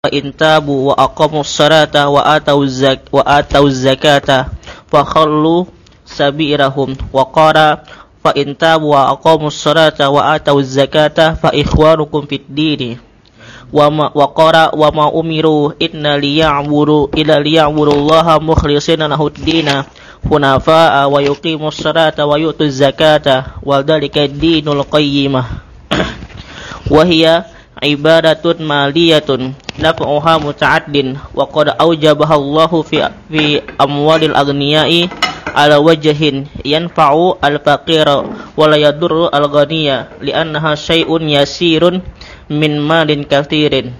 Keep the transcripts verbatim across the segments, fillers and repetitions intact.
fa in tabu wa aqamus salata wa atawuz zak wa atawuz zakata fa khallu sabirahum wa qara fa in tabu wa aqamus salata wa atawuz zakata fa ikhwanukum fid dini wa ma wa qara wa ma umiru inna liya'budu ila liya'budullaha mukhlishina lahud dina hunafa'a wa yuqimus salata wa yu'tuz zakata wa dzalika dinul qayyimah wa hiya ibadatun maliyatun naf'uha muta'addin wa qad aujabaha Allahu fi fi amwalil aghniyai ala wajhin yanfa'u al-faqira wa la yadurru al-ghaniya li'annaha syai'un yasirun min malin katsirin.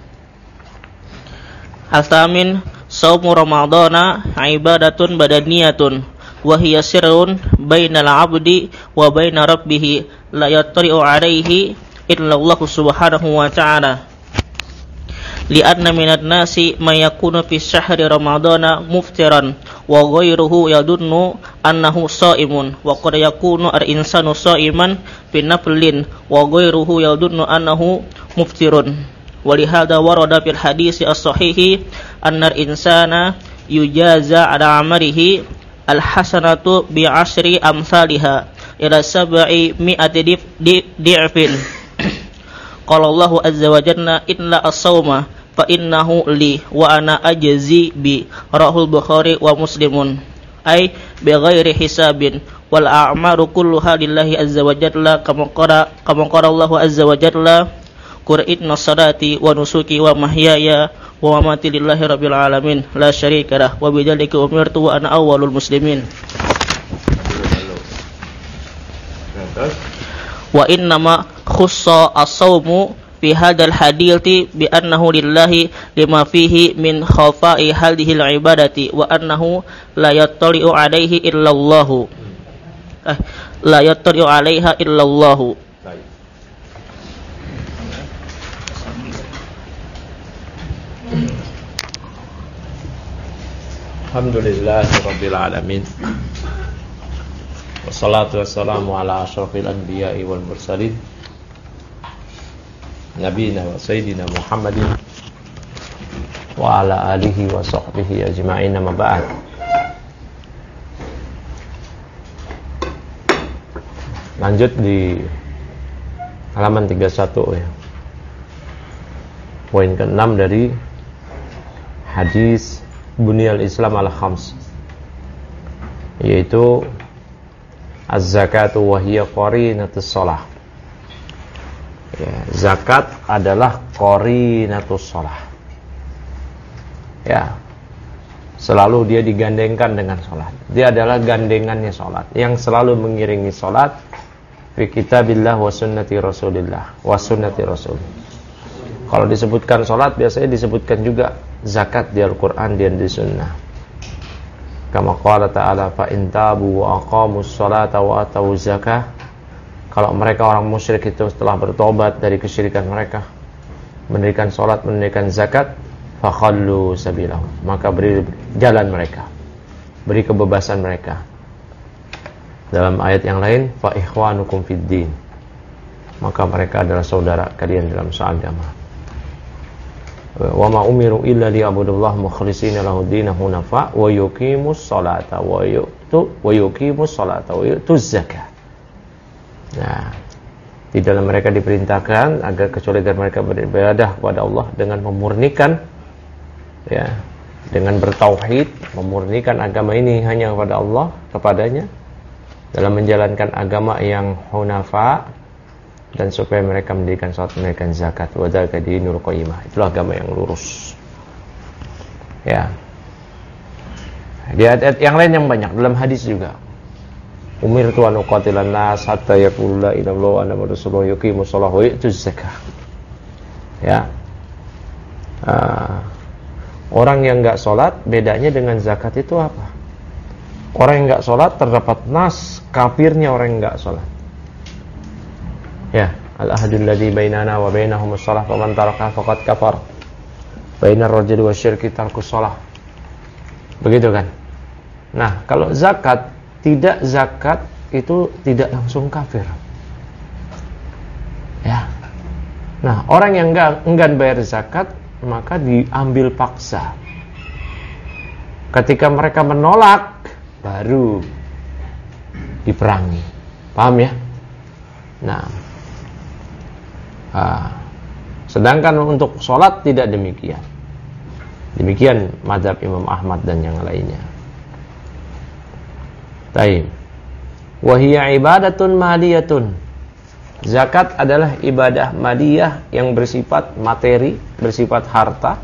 Al-thamin shaumu ramadhana ibadatun badaniyatun wa hiya sirrun bainal 'abdi wa baina rabbih la yattari'u 'alaihi illa Allah subhanahu wa ta'ala li'anna minan nasi man yakunu fi syahri ramadhana muftiran wa ghayruhu yadunnu annahu sha'imun wa qad yakunu al-insanu sha'iman fi naflin wa ghayruhu yadunnu annahu muftirun wa lihadza warada fil hadisi as-sahihi anna al-insana yujaza ala amalihi al-hasanatu bi ashri amsalha ila sab'i mi'ati di'fin. Qala Allahu azza wa jalla illa as-sawma fa innahu li wa ana ajzi bi rahul Bukhari wa Muslimun ay bi ghairi hisabin wal a'maru kulluha lillahi azza wa jalla kama qala kama qala Allahu azza wa jalla qul inna salati wa nusuki wa mahyaya wa mamati lillahi rabbil alamin la syarika lah wa bidzalika umirtu wa ana awwalul muslimin. Wa innama khussa as-sawmu fi hadzal hadithi bi annahu lillahi lima fihi min khafa'i hadhihi al-ibadati wa annahu la yattali'u 'alaihi illa Allah. Eh, la yattali'u 'alaiha illa Allah. Alhamdulillahirabbil alamin. Wassalatu wassalamu ala asyrafil anbiya'i wal mursalin nabiyina wa sayyidina Muhammadin wa ala alihi wa sahbihi ajma'in, amma ba'd. Lanjut di halaman tiga puluh satu ya. Poin keenam dari hadis Bunyal Islam ala khams, yaitu az-zakatu wa hiya qarinatus shalah. Ya, zakat adalah qarinatus shalah. Ya. Selalu dia digandengkan dengan salat. Dia adalah gandengannya salat, yang selalu mengiringi salat fi kitabillah wa sunnati Rasulillah wa sunnati Rasul. Kalau disebutkan salat biasanya disebutkan juga zakat di Al-Qur'an dan di sunnah. Kama qala ta'ala fa in tabu wa aqamus salata wa atawuz zakah. Kalau mereka orang musyrik itu setelah bertobat dari kesyirikan mereka, mendirikan salat, mendirikan zakat, fa khallu sabilahum, maka beri jalan mereka, beri kebebasan mereka. Dalam ayat yang lain, fa ikhwanukum fid din, maka mereka adalah saudara kalian dalam seagama. Wa ma umiru illa liya'budullaha mukhlishina lahu dinah hunafa wa yuqimus salata wa yu'tu wa yuqimus salata wa yu'tuz zakah. Nah, di dalam mereka diperintahkan agar kecuali agar mereka beribadah kepada Allah dengan memurnikan, ya, dengan bertauhid, memurnikan agama ini hanya kepada Allah, kepadanya, dalam menjalankan agama yang hunafa, dan supaya mereka mendirikan salat, mendirikan zakat. Wa dzalika dinul qayyimah, itulah agama yang lurus. Ya. Di ayat yang lain yang banyak, dalam hadis juga. Umirtu an uqatilan nas hatta yaqulu la ilaha illallah wa anna rasulullah yuqimus shalah wa yu'tuz zakah. Ya. Uh, orang yang enggak salat bedanya dengan zakat itu apa? Orang yang enggak salat terdapat nas kafirnya orang yang enggak salat. Ya, al-ahadul ladzi bainana wa bainahumus shalah faman taraka faqad kafar. Bainar rajuli wasyirki tarkus shalah. Begitu kan? Nah, kalau zakat, tidak zakat itu tidak langsung kafir. Ya. Nah, orang yang enggak enggan bayar zakat maka diambil paksa. Ketika mereka menolak, baru diperangi. Paham ya? Nah, ah, sedangkan untuk sholat tidak demikian. Demikian mazhab Imam Ahmad dan yang lainnya. Taib. Wa hiya ibadatun madiyatun. Zakat adalah ibadah madiyah yang bersifat materi, bersifat harta.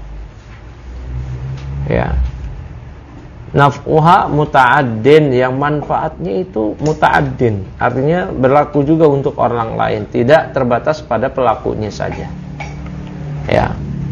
Ya. Naf'uha muta'addin, yang manfaatnya itu muta'addin, artinya berlaku juga untuk orang lain, tidak terbatas pada pelakunya saja. Ya.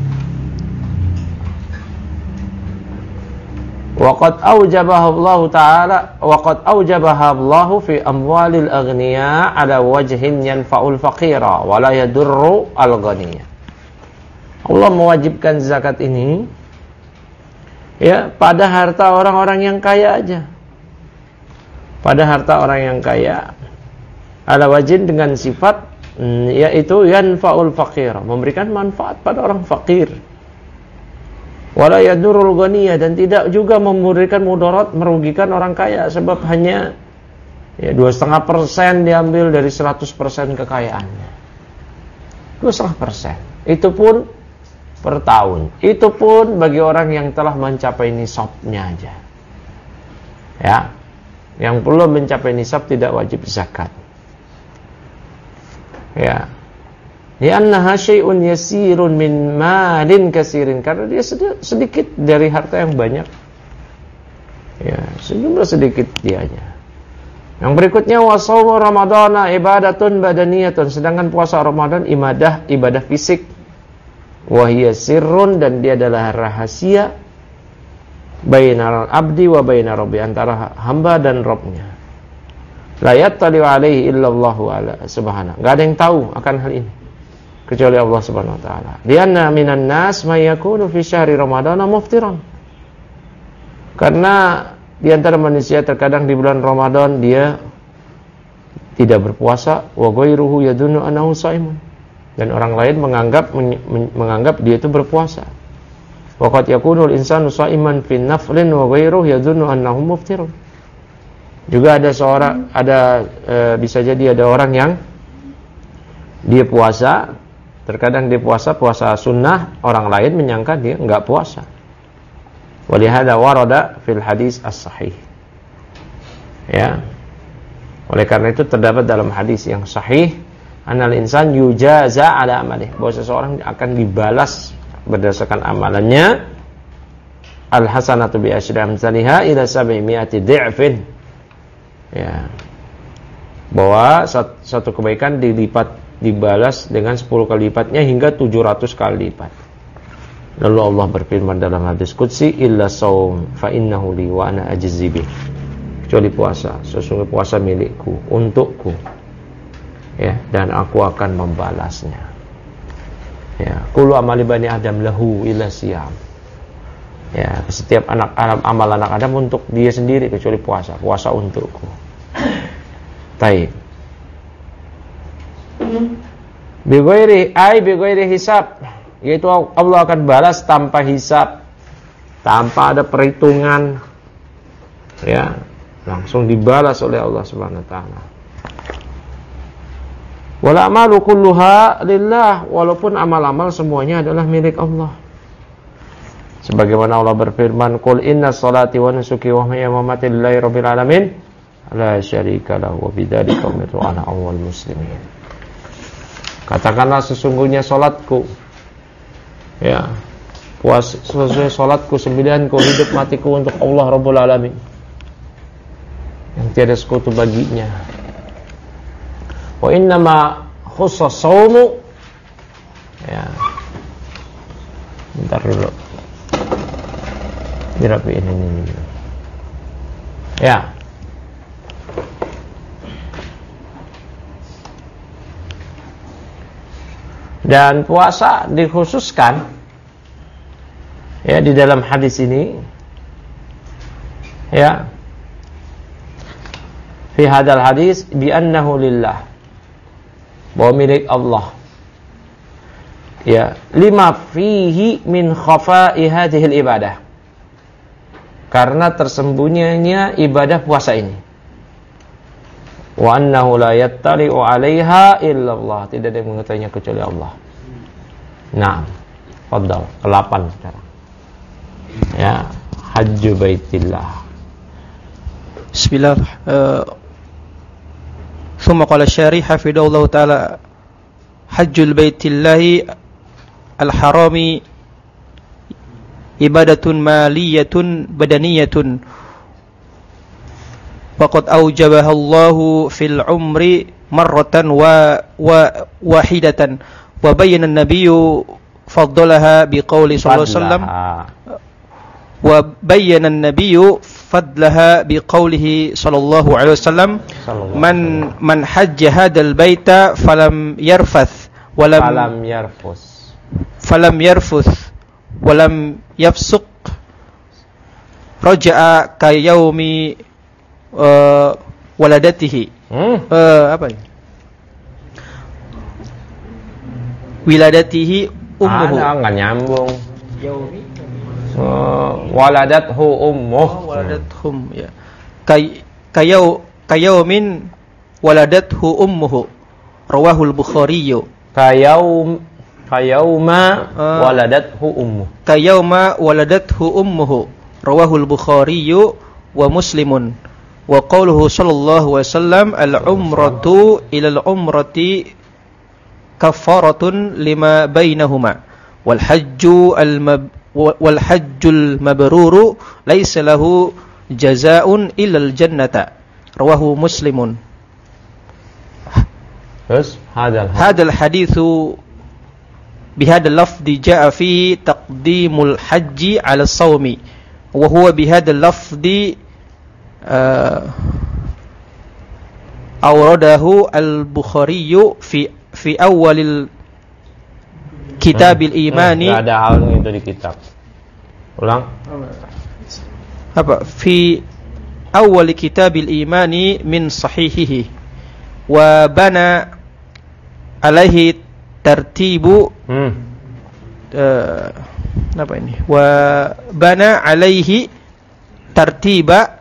Waqad aujabaha Allah Ta'ala waqad aujabaha Allah fi amwalil aghniya ala wajhin yanfa'ul faqira wa la yadurru al-ghaniya. Allah mewajibkan zakat ini ya pada harta orang-orang yang kaya aja. Pada harta orang yang kaya ala wajhin dengan sifat yaitu yanfa'ul faqira, memberikan manfaat pada orang fakir. Wala yadurul ghaniyah, dan tidak juga memberikan mudarat, merugikan orang kaya, sebab hanya ya dua koma lima persen diambil dari seratus persen kekayaannya. dua koma lima persen. Itu pun per tahun. Itu pun bagi orang yang telah mencapai nisabnya aja. Ya. Yang belum mencapai nisab tidak wajib zakat. Ya. Li'annaha syai'un yasirun min malin katsirin, karena dia sedikit dari harta yang banyak. Ya, sejumlah sedikit dianya. Yang berikutnya wa shaumu ramadhana ibadatun badaniyatun, sedangkan puasa Ramadan ibadah ibadah fisik. Wa hiya sirrun, dan dia adalah rahasia bainal abdi wa baina rabbi, antara hamba dan Rabbnya. La yattali alaihi illallah subhanahu. Enggak ada yang tahu akan hal ini kecuali Allah Subhanahu wa taala. Lianna minan nas may yakunu fi syahri ramadhana muftiran. Karena di antara manusia terkadang di bulan Ramadan dia tidak berpuasa, wa ghairuhu yadunnu annahu shaimun, dan orang lain menganggap men, menganggap dia itu berpuasa. Wa qad yakunul insanu shaiman fi naflin wa ghairuhu yadunnu annahu muftirun. Juga ada seorang ada e, bisa jadi ada orang yang dia puasa, terkadang dia puasa puasa sunnah, orang lain menyangka dia enggak puasa. Walihada warada fil hadis as-sahih. Ya. Oleh karena itu terdapat dalam hadis yang sahih, anal insan yujaza ala amalih, bahwa seseorang akan dibalas berdasarkan amalannya. Al hasanatu bi asyri amsalha ila sab'imi'ati dhi'fin. Ya. Bahwa satu kebaikan dilipat dibalas dengan sepuluh kali lipatnya hingga tujuh ratus kali lipat. Lalu Allah berfirman dalam hadis qudsi, illa shaum fa innahu li wa ana ajzi bih. Kecuali puasa, sesungguhnya puasa milikku, untukku. Ya, dan aku akan membalasnya. Ya, kullu amali bani adam lahu illa siyam. Ya, setiap anak anak amal anak Adam untuk dia sendiri kecuali puasa. Puasa untukku. Taib. Bi ghairi ai bi ghairi hisab, yaitu Allah akan balas tanpa hisab, tanpa ada perhitungan. Ya, langsung dibalas oleh Allah Subhanahu wa taala. Wal a'malu kulluha lillah, walaupun amal-amal semuanya adalah milik Allah. Sebagaimana Allah berfirman, qul inna sholati wa nusuki wa mahyaya wa mamati lillahi rabbil alamin la syarika lahu wa bidzalika umirtu ana awwal muslimin. Katakanlah sesungguhnya salatku, ya, puas sesuai salatku sembilanku, hidup matiku untuk Allah Rabbul Alamin, yang tiada sekutu baginya. Wa innama khusus shaumu, ya, bentar dulu, dirapiin ini, ini. Ya. Dan puasa dikhususkan ya di dalam hadis ini, ya, fi hadal hadis bi annahu lillah, bahwa milik Allah. Ya, lima fihi min khafa'i hadhil ibadah. Karena tersembunyinya ibadah puasa ini. Wa annahu la yattali'u 'alaiha illallah. Tidak ada yang mengetahuinya kecuali Allah. Nah, fadhal, kedelapan sekarang. Ya, Hajju Baitillah. Bismillah. Uh, ثم قال الشارح حفظه الله تعالى حج البيت الله الحرام عبادة مالية بدنية وقد أوجبها الله في العمر مرة واحدة وبين النبي فضلها بقول صلى الله عليه وسلم وبين النبي فضلها بقوله صلى الله عليه وسلم من من حج هذا البيت فلم يرفث ولم فلم يرفث فلم يرفث ولم يفسق رجع كيوم uh, waladatihi hmm. uh, apa ini wiladatihi ummuhu ada nggak nyambung yaumi Uh, waladathu ummuh. Oh, waladathum ya. Kay kayau kayaumin waladathu ummuhu. Rawahul Bukhari. Kayaum kayauma uh, waladathu ummuh. Kayauma waladathu ummuhu. Rawahul Bukhari wa Muslimun. Wa qauluhu sallallahu alaihi wasallam al-umratu ila al-umrati kafaratun lima bainahuma. Wal hajju al-mab wal hajjul mabruru laisa lahu jazaa'un illal jannata rawahu Muslimun. Terus hadal hadal haditsu bihadal lafzi jaa fi taqdimul haji 'ala shaumi wa huwa bihadal lafzi uh, awradahu al-Bukhari fi fi awwalil Kitabil imani. Hmm, ada hal itu di kitab. Ulang. Apa? Fi awal kitabil imani min sahihihi wa bana alaihi tartibu hmm. uh, apa ini? Wa bana alaihi tartiba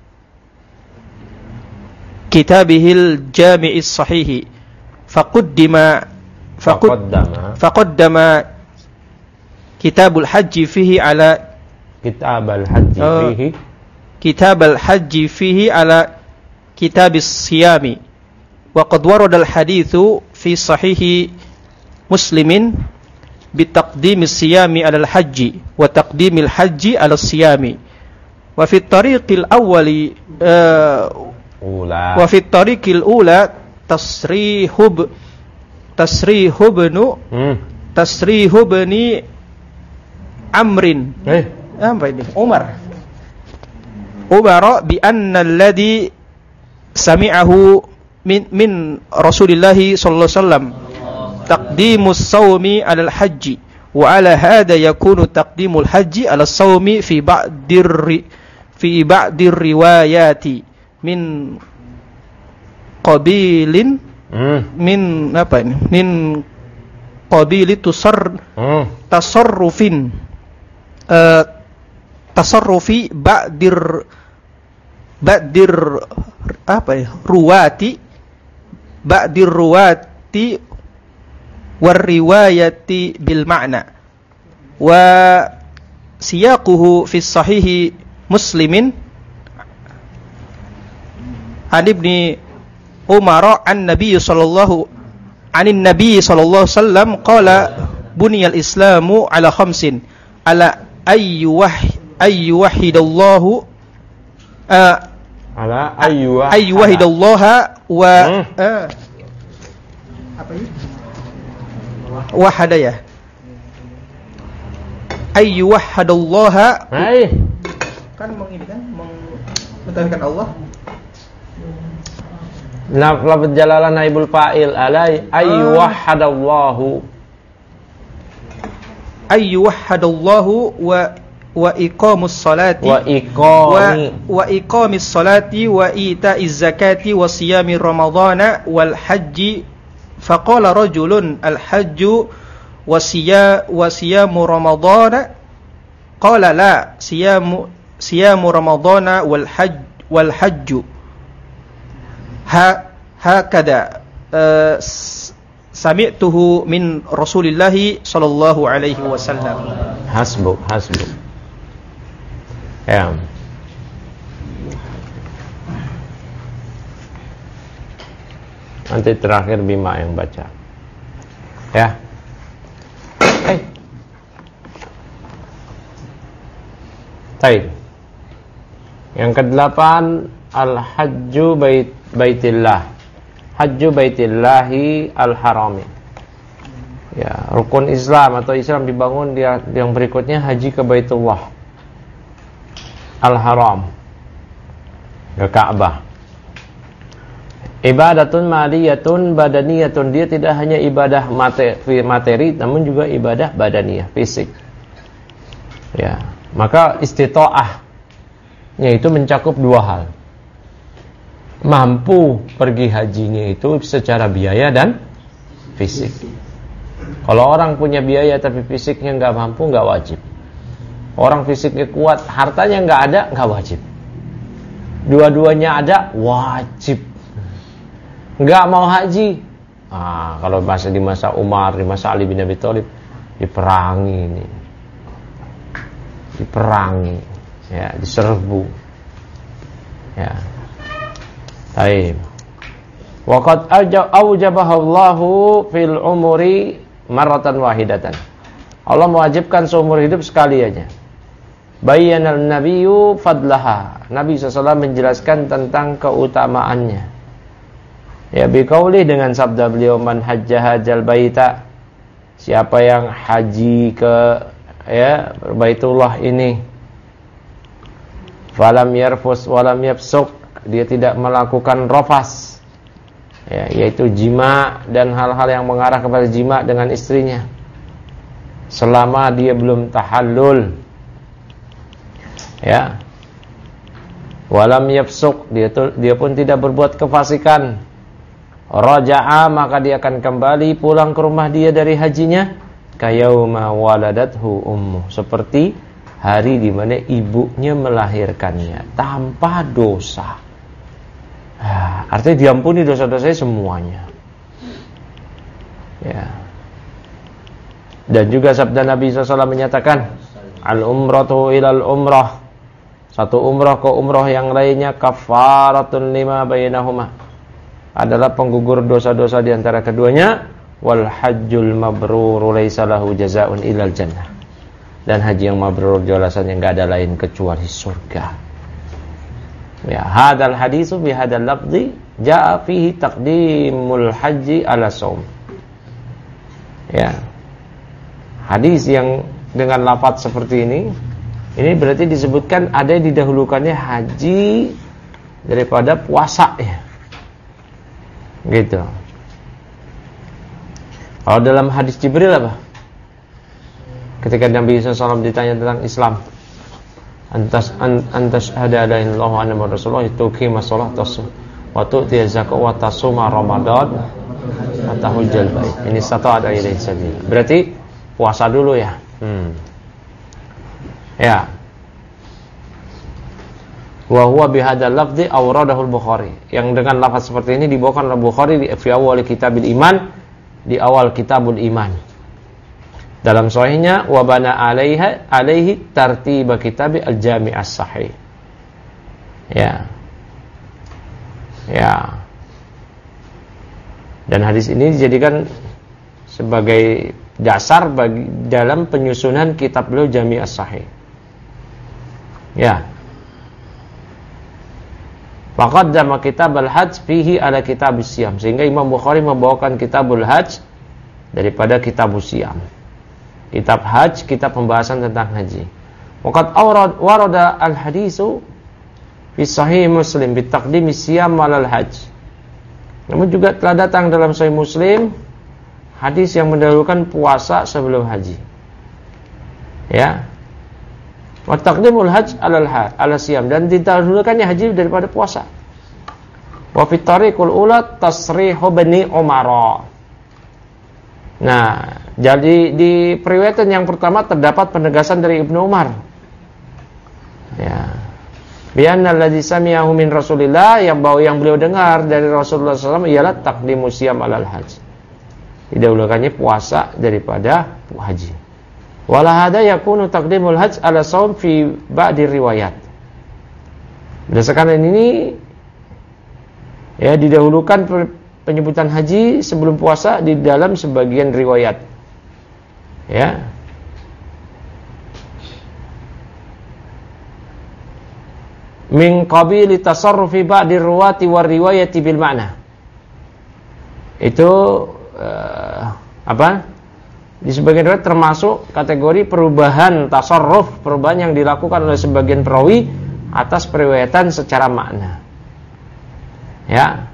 kitabihil jami'is sahihi faqaddima Faqaddama faqaddama kitabul haji fihi ala kitabul haji uh, fihi kitabul haji fihi ala kitabis siyami wa qad warada al hadithu fi sahihi Muslimin bi taqdimis siyami ala al haji wa taqdimil haji ala siyami wa fi tariqil awwali uh, ula wa fi tariqil ula tasrihub tasrihu bnu hmm. tasrihu bni Amrin eh apa ini Umar Umar bi anna alladhi sami'ahu min min Rasulillah sallallahu alaihi wasallam taqdimus sawmi 'ala al-hajj wa 'ala hadha yakunu taqdimul hajji 'ala as-sawmi fi ba'dir fi ba'dir riwayati min qabilin Hmm. min apa ini min qabili tusar hmm. tasarrufin uh, tasarrufi ba'dir ba'dir apa ya ruwati ba'dir ruwati war riwayati bil ma'na wa siyaquhu fi sahihi Muslimin an ibni Umar an Nabi sallallahu anin Nabi sallallahu alaihi wasallam qala buniyal islamu ala khamsin ala ayyu wah ayyu wahidallahu uh, ala ayyu ayyu wahidallaha wa hmm. uh, apa ini wahada ya ayyu wahadallaha hai kan mengini kan mengetahukan Allah. Nah, lafaz jalalah naibul fa'il alai ayyuhadallahu ayyuhadallahu wa wa iqamus salati wa iqami wa, wa iqamis salati wa ita'iz zakati wa siyami ramadhana wal hajji faqala rajulun al hajju wasiya wasiyamu ramadhana qala la siyamu siyamu ramadhana wal hajj wal hajj ha hakada uh, sami'tuhu min Rasulillahi sallallahu alaihi wasallam. Hasbuk, hasbuk. Ya. Nanti terakhir Bima yang baca. Ya. Eh. Baik. Yang kedelapan, al-hajju bait baitillah. Hajju baitillahi al-harami. Ya, rukun Islam atau Islam dibangun dia yang berikutnya haji ke Baitullah al-haram, ke Ka'bah. Ibadatun maliyatun badaniyatun, dia tidak hanya ibadah materi, materi namun juga ibadah badaniyah, fisik. Ya, maka istita'ahnya itu mencakup dua hal. Mampu pergi hajinya itu secara biaya dan fisik. Kalau orang punya biaya tapi fisiknya nggak mampu, nggak wajib. Orang fisiknya kuat, hartanya nggak ada, nggak wajib. Dua-duanya ada, wajib. Nggak mau haji, ah, kalau masa di masa Umar, di masa Ali bin Abi Thalib, diperangi ini, diperangi, ya, diserbu, ya. Baik. Waqad aujabahallahu fil umuri marratan wahidatan. Allah mewajibkan seumur hidup sekali aja. Bayyana an-nabiyyu fadlaha. Nabi sallallahu alaihi wasallam menjelaskan tentang keutamaannya. Ya, biqauli dengan sabda beliau, man hajja hajjal baita. Siapa yang haji ke ya Baitullah ini, falam yarfus walam yafsuq, dia tidak melakukan rafas, ya, yaitu jima dan hal-hal yang mengarah kepada jima dengan istrinya, selama dia belum tahallul, ya, walam yafsuq, dia dia pun tidak berbuat kefasikan, raja'a, maka dia akan kembali pulang ke rumah dia dari hajinya kayauma waladathu ummu, seperti hari di mana ibunya melahirkannya, tanpa dosa. Nah, artinya diampuni dosa-dosanya semuanya. Ya. Dan juga sabda Nabi sallallahu alaihi wasallam menyatakan, al-umratu ilal umrah, satu umrah ke umrah yang lainnya kafaratun lima bainahuma, adalah penggugur dosa-dosa di antara keduanya. Wal hajjul mabrur laisa lahu jazaa'un ilal jannah, dan haji yang mabrur jelasannya enggak ada lain kecuali surga. Ya, hadal hadisu bi hadal lafzi jaa fihi taqdimul haji ala shaum. Ya. Hadis yang dengan lafaz seperti ini, ini berarti disebutkan ada yang didahulukannya haji daripada puasa, ya. Gitu. Kalau dalam hadis Jibril apa? Ketika Nabi sallallahu alaihi wasallam ditanya tentang Islam, antas an, antas hada la ilaha illallah wa anna rasulullah, tuqima shalah tasum wa tu'ti zakat wa tasuma ramadan wa tahujjal bait. Ini satu ada ilaihi sabil. Berarti puasa dulu, ya. Hmm. Ya. Wa huwa bihadzal lafzi awradahu al-Bukhari. Yang dengan lafaz seperti ini dibawakan oleh Bukhari di fi awal kitabil iman, di awal kitabul iman. Dalam sahihnya wa bana alaiha alaihi tartib kitab al-jami' as-sahih. Ya. Ya. Dan hadis ini dijadikan sebagai dasar bagi dalam penyusunan kitab beliau Jami' as-Sahih. Ya. Faqaddama kitab al-hajj fihi ala kitab as-siyam, sehingga Imam Bukhari membawakan kitabul hajj daripada kitab as-siyam. Kitab hajj, kitab pembahasan tentang haji. Waqad awrad warada al-hadisu fi sahih Muslim bi taqdim as-siyam ala al-hajj. Namun juga telah datang dalam sahih Muslim hadis yang mendahulukan puasa sebelum haji. Ya. Wa taqdimul hajj alal hajj ala siyam, dan didahulukannya haji daripada puasa. Wa fi tariqul ula tasrihu bani Umar. Nah, jadi di periwayatan yang pertama terdapat penegasan dari Ibnu Umar. Ya. Bi anna alladzi sami'ahu min Rasulillah, yang bahwa yang beliau dengar dari Rasulullah sallallahu alaihi wasallam ialah taqdimu siyam alal haji. Didahulukannya puasa daripada haji. Wala hada yakunu taqdimul hajj ala shaum fi ba'di riwayat. Berdasarkan ini ya didahulukan penyebutan haji sebelum puasa di dalam sebagian riwayat. Ya. Min qabili tasarrufi ba'di ruwati war riwayati bil ma'na. Itu uh, apa? Di sebagian riwayat termasuk kategori perubahan tasarruf, perubahan yang dilakukan oleh sebagian perawi atas periwayatan secara makna. Ya.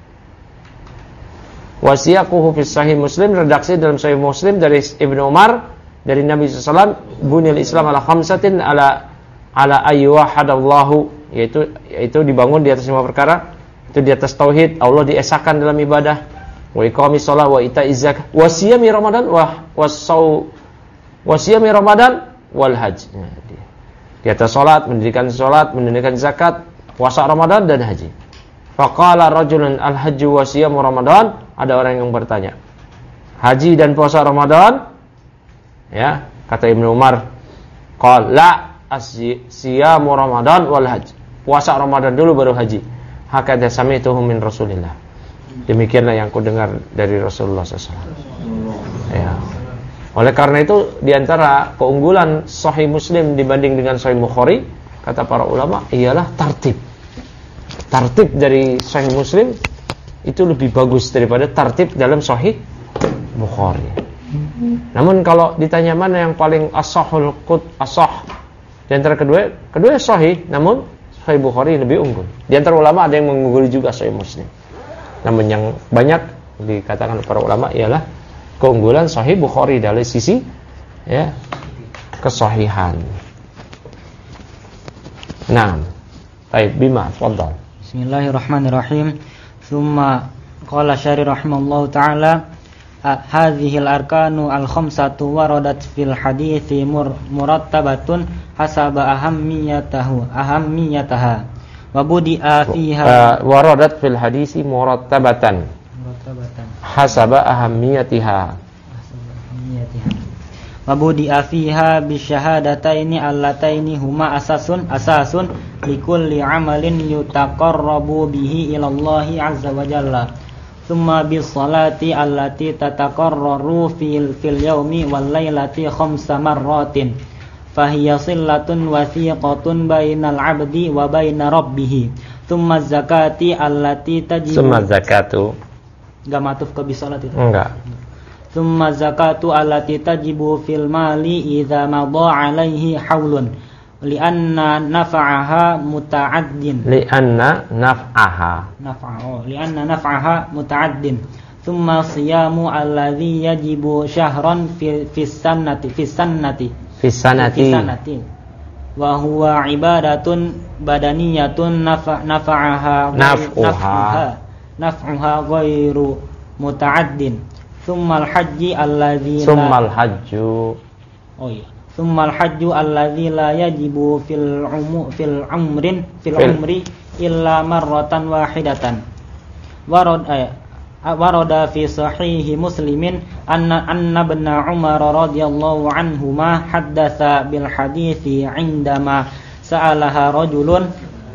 Wasiyaquhu fi sahih Muslim, redaksi dalam sahih Muslim dari Ibnu Umar dari Nabi sallallahu alaihi wasallam, bunil Islam ala khamsatin ala ala ayyuhadallahu, yaitu yaitu dibangun di atas lima perkara. Itu di atas tauhid, Allah diesakan dalam ibadah, wa iqamis shalah wa itaiz zakah wa siyami ramadan wa wasau wa siyami ramadan wal hajj. Nah, di, di atas salat, mendirikan salat, mendirikan zakat, puasa Ramadan dan haji. Faqala rajulun al-hajju wa siyamu Ramadan. Ada orang yang bertanya, haji dan puasa Ramadan? Ya, kata Ibnu Umar, qala la as-siyamu Ramadan wal hajj. Puasa Ramadan dulu baru haji. Hakadha sami'tuhu min Rasulillah. Demikianlah yang ku dengar dari Rasulullah sallallahu alaihi wasallam. Ya. Oleh karena itu, di antara keunggulan Sahih Muslim dibanding dengan Sahih Bukhari, kata para ulama, ialah tartib. Tartib dari Sahih Muslim itu lebih bagus daripada tartib dalam Sahih Bukhari. Namun kalau ditanya mana yang paling ashahul qut ashah di antara kedua, kedua sahih, namun Sahih Bukhari lebih unggul. Di antara ulama ada yang mengungguli juga Sahih Muslim. Namun yang banyak dikatakan para ulama ialah keunggulan Sahih Bukhari dari sisi ya kesahihan. Naam. Baik, Bima, tafadhal. Bismillahirrahmanirrahim. Thumma qala syari rahimallahu ta'ala, hadhihi al-arkanu al-khamsatu waradat fil hadithi murattabatun hasaba ahammiyatahu ahammiyataha wa budi'a fiha uh, waradat fil hadithi murattabatan murattabatan hasaba ahammiyatiha ahammiyatiha wa budi'a fiha bisyahadataini allataini huma asasun asasun likulli amalin yutaqarrabu bihi ilallahi azza wa jalla. Thumma bis salati allati tataqarraru fil fil yaumi wal lailati khamsa marratin fahiya sillatun wathiqatun bainal abdi wa baina rabbih. Thumma zakati allati tajibu Thumma zakatu enggak matuf ke bis salat itu. Enggak. Thumma zakatu allati tajibu fil mali idza madha alaihi haulun li'anna naf'aha muta'addin li'anna naf'aha naf'a oh li'anna naf'aha muta'addin. Thumma siyamu alladhi yajibu syahran fi fi sanati fi sanati fi sanati sanati wa huwa ibadatun badaniyatun naf' naf'aha naf'uha naf'uha ghairu muta'addin. Thumma al-hajji alladhi Thumma al-hajju oh iya Thumma al-hajju alladzi la yajibu fil umu fil umrin fil umri illa marratan wahidatan. Warad eh, warada fi sahih Muslimin anna anna ibn Umar radhiyallahu anhuma haddatsa bil hadithi indama sa'alaha rajulun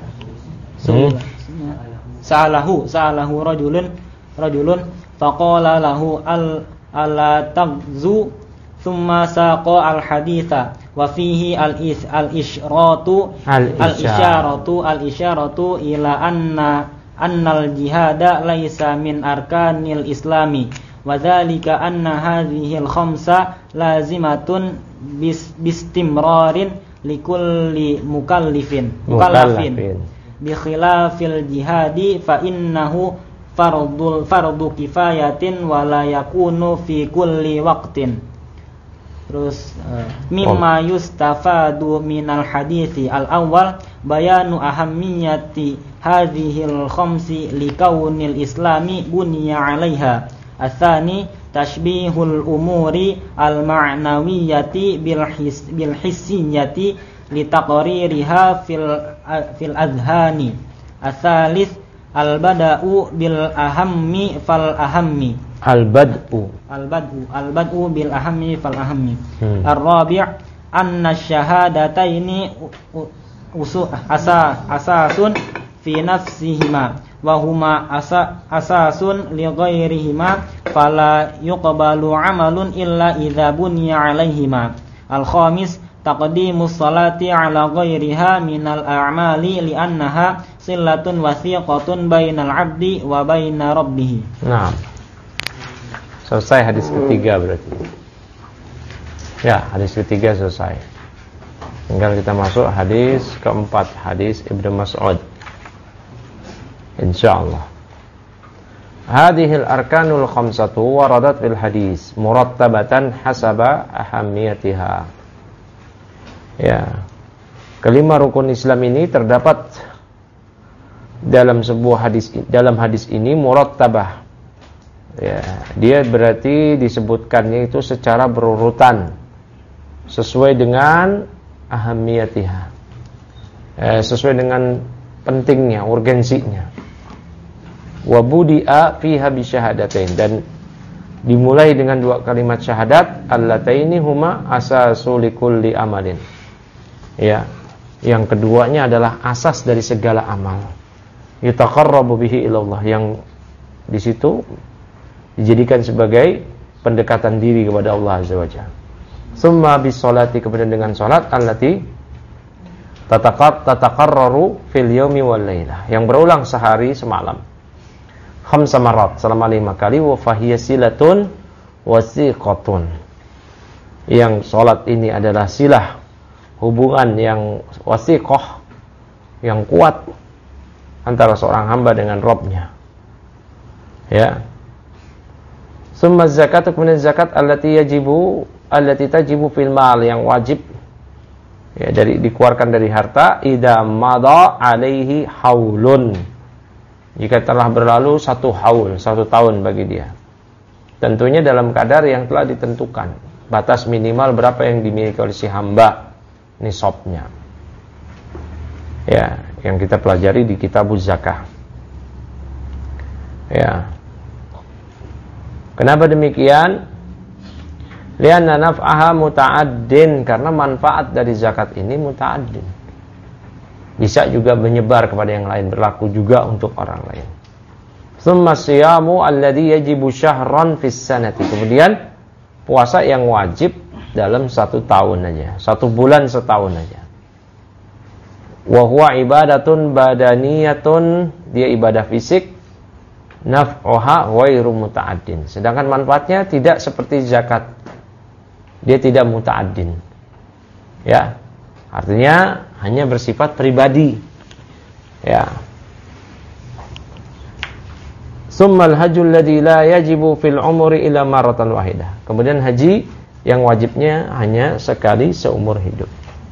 sa'alahu sa'alahu rajulun rajulun faqala lahu al ala tagzu thumma saqa al-haditha wa fihi al-is al-isyratu al-isyaratu al-isyaratu ila anna annal jihada laisa min arkanil islami wa dzalika anna hadhihi al-khamsa lazimatun bis bistimrarin likulli mukallifin mukallafin bi khilafil jihadi fa innahu fardul fardu kifayatin wa la yakunu fi kulli waqtin. Terus uh, mimma yustafadu minal hadithi al-awwal bayanu ahammiyati hadhil khamsi likaunil islami buniya 'alaiha Ats-tsani tashbihul umuri al-ma'nawiyyati bil his bil hissiyyati litaqririha fil fil adhani. Ats-tsalits al-bada'u bil ahammi fal ahammi. Al-bad'u Al-bad'u al-bad'u bil ahammi fal ahammi. Hmm. Ar-rabi' anna syahadataini usul asa asasun fi nafsihima wa huma asa asasun li ghairihima fala yuqbalu amalun illa idza buniya alaihima. Al-khamis taqdimus salati ala ghairiha minal a'mali li'annaha silatun wasiqatun bainal 'abdi wa baina rabbih. Nah, selesai hadis ketiga berarti. Ya, hadis ketiga selesai. Tinggal kita masuk hadis keempat, hadis Ibnu Mas'ud. Insyaallah. Hadhil arkanul khamsatu waradat fil hadis murattabatan hasaba ahammiyatiha. Ya. Kelima rukun Islam ini terdapat dalam sebuah hadis, dalam hadis ini murattabah. Ya, dia berarti disebutkannya itu secara berurutan sesuai dengan ahamiyatiha, eh, sesuai dengan pentingnya, urgensinya. Wa budi'a fiha bi syahadatain, dan dimulai dengan dua kalimat syahadat allataini huma asasul likulli amalin. Ya, yang keduanya adalah asas dari segala amal. Yutaqarrabu bihi ilallah, yang di situ dijadikan sebagai pendekatan diri kepada Allah Azza wa Jalla. Summa bis salati, kemudian dengan salat allati tataqar tataqarraru fil yaumi wal lailah, yang berulang sehari semalam. Khamsa marat, selama lima kali. Wa fahiya silatun wasiqatun, yang salat ini adalah silah, hubungan yang wasiqah, yang kuat antara seorang hamba dengan Rabb-nya. Ya. Summa zakat, kemudian zakat allati yajibu allati tajibu fil mal, yang wajib ya dari dikeluarkan dari harta idza madha alaihi haulun, jika telah berlalu satu haul, satu tahun bagi dia. Tentunya dalam kadar yang telah ditentukan, batas minimal berapa yang dimiliki oleh si hamba, nisabnya. Ya, yang kita pelajari di kitabuz zakah. Ya. Kenapa demikian? Lianna naf'aha muta'addin, karena manfaat dari zakat ini muta'addin. Bisa juga menyebar kepada yang lain, berlaku juga untuk orang lain. Tsumma siyamu alladhi yajibu syahran fis sanati. Kemudian puasa yang wajib dalam satu tahun aja, satu bulan setahun aja. Wa huwa ibadatun badaniyatun, dia ibadah fisik. Naf'uha ghairu muta'addin, sedangkan manfaatnya tidak seperti zakat. Dia tidak muta'addin. Ya. Artinya hanya bersifat pribadi. Ya. Summal hajjul ladzi la yajibu fil umri illa marratan wahidah. Kemudian haji yang wajibnya hanya sekali seumur hidup.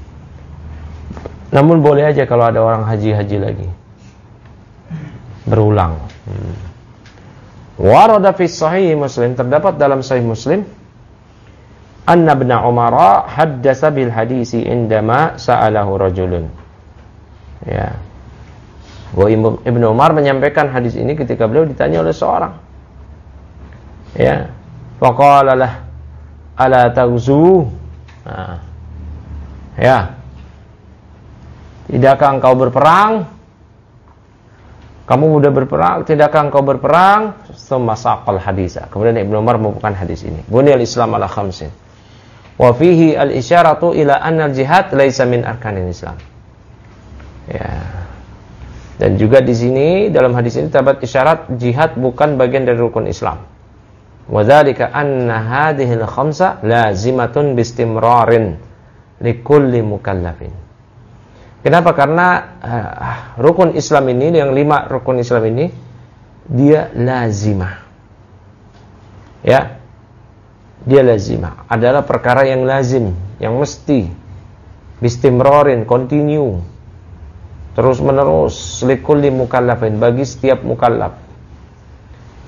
Namun boleh aja kalau ada orang haji-haji lagi, berulang. Hmm. Warada fi sahih Muslim, terdapat dalam sahih Muslim, anna ibn Umar haddasa bil hadisi indama sa'alahu rajulun. Ya. Bahwa Ibnu Umar menyampaikan hadis ini ketika beliau ditanya oleh seorang. Ya. Faqala lah ala taghzu. Nah. Ya. Tidakkah engkau berperang? Kamu mudah berperang, tidakkah engkau berperang? Tsumma saqal hadisa. Kemudian Ibnu Umar membukakan hadis ini. Buniyal Islam ala khamsin. Wa fihi al-isyaratu ila anna al-jihad laisa min arkanil Islam. Ya. Dan juga di sini dalam hadis ini terdapat isyarat jihad bukan bagian dari rukun Islam. Wa dzalika anna hadhihi al-khamsa lazimatun bistimrarin likulli mukallafin. Kenapa? Karena uh, rukun Islam ini, yang lima rukun Islam ini, dia lazimah. Ya. Dia lazimah, adalah perkara yang lazim, yang mesti, bistimrorin, continue, terus menerus, likulli mukallafin, bagi setiap mukallaf.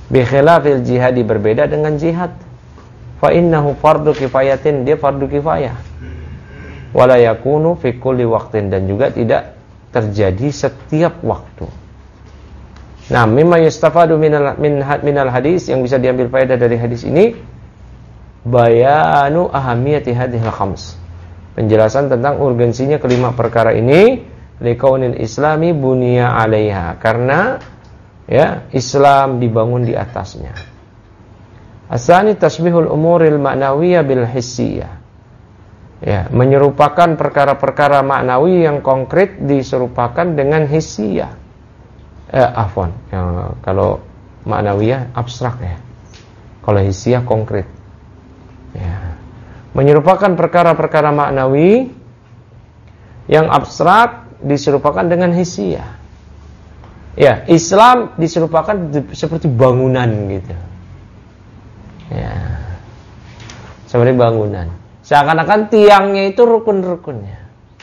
Bi khilafil jihadi, berbeda dengan jihad. Fa innahu fardu kifayatin, dia fardu kifayah. Wala yakunu fi kulli waqtin, dan juga tidak terjadi setiap waktu. Nah, mimma yustafadu minal min minal hadis, yang bisa diambil faedah dari hadis ini, bayanu ahamiyati hadhil khams, penjelasan tentang urgensinya kelima perkara ini, liqaunil islami bunya 'alaiha, karena ya Islam dibangun di atasnya. Asani tasbihul umuril ma'nawiyah bil hissiyah. Ya, menyerupakan perkara-perkara maknawi yang konkret diserupakan dengan hissiyah. Eh, afwan, ya, kalau maknawiyah abstrak ya. Kalau hissiyah konkret. Ya. Menyerupakan perkara-perkara maknawi yang abstrak diserupakan dengan hissiyah. Ya, Islam diserupakan seperti bangunan gitu. Ya. Seperti bangunan. Seakan-akan tiangnya itu rukun-rukunnya.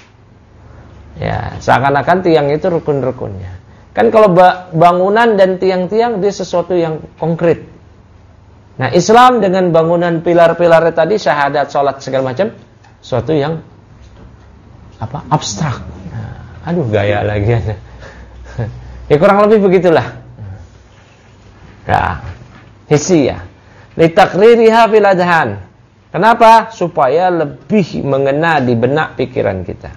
Ya, seakan-akan tiang itu rukun-rukunnya. Kan kalau bangunan dan tiang-tiang dia sesuatu yang konkret. Nah, Islam dengan bangunan pilar-pilarnya tadi, syahadat, sholat, segala macam, sesuatu yang apa? Abstrak. Nah, aduh, gaya lagi ya. Ya kurang lebih begitulah. Ya, hissiyah. Litakririha fil adhan. Kenapa? Supaya lebih mengena di benak pikiran kita.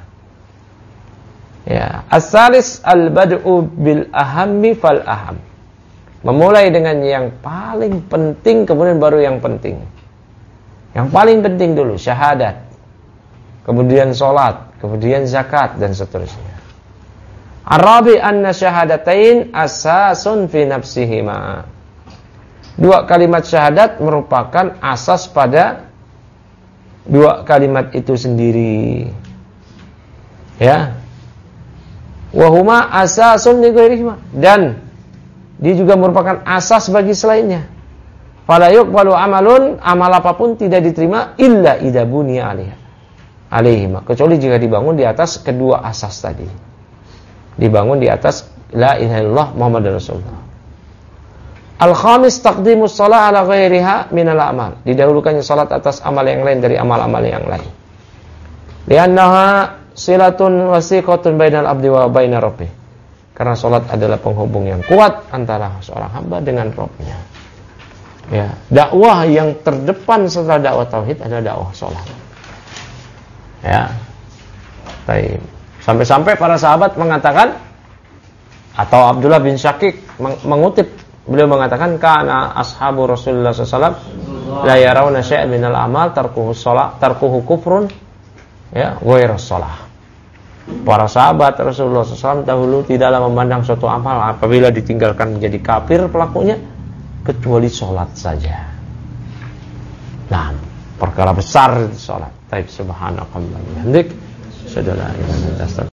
Ya, as-salis al-bad'u bil ahammi fal aham. Memulai dengan yang paling penting, kemudian baru yang penting. Yang paling penting dulu syahadat, kemudian sholat, kemudian zakat, dan seterusnya. Arabi anna syahadatain asasun fi nafsihima. Dua kalimat syahadat merupakan asas pada dua kalimat itu sendiri. Ya. Wa huma asasun li ghairihima, dan dia juga merupakan asas bagi selainnya. Fala yuqbalu amalun, amal apapun tidak diterima illa idza buniya 'alaiha. Alaihima, kecuali jika dibangun di atas kedua asas tadi. Dibangun di atas la ilaha illallah Muhammadur Rasulullah. Al-khamis taqdimus shalah ala ghairiha minal amal. Didahulukannya salat atas amal yang lain dari amal-amal yang lain. Li'annaha silatun wasiqatun bainal abdi wa baina rabbih. Karena salat adalah penghubung yang kuat antara seorang hamba dengan Rabb-nya. Ya, dakwah yang terdepan setelah dakwah tauhid adalah dakwah salat. Ya. Baik. Sampai-sampai para sahabat mengatakan, atau Abdullah bin Syakik mengutip, beliau mengatakan, kana ashabu Rasulullah sallallahu alaihi wasallam la yarawna syai'an minal amal tarkuhu shalah tarkuhu kufrun ya ghairu shalah. Para sahabat Rasulullah sallallahu alaihi wasallam dahulu tidaklah memandang suatu amal apabila ditinggalkan menjadi kafir pelakunya kecuali salat saja. Nah, perkara besar itu salat. Taib subhanakallah wa bihamdik, asyhadu an la ilaha illa anta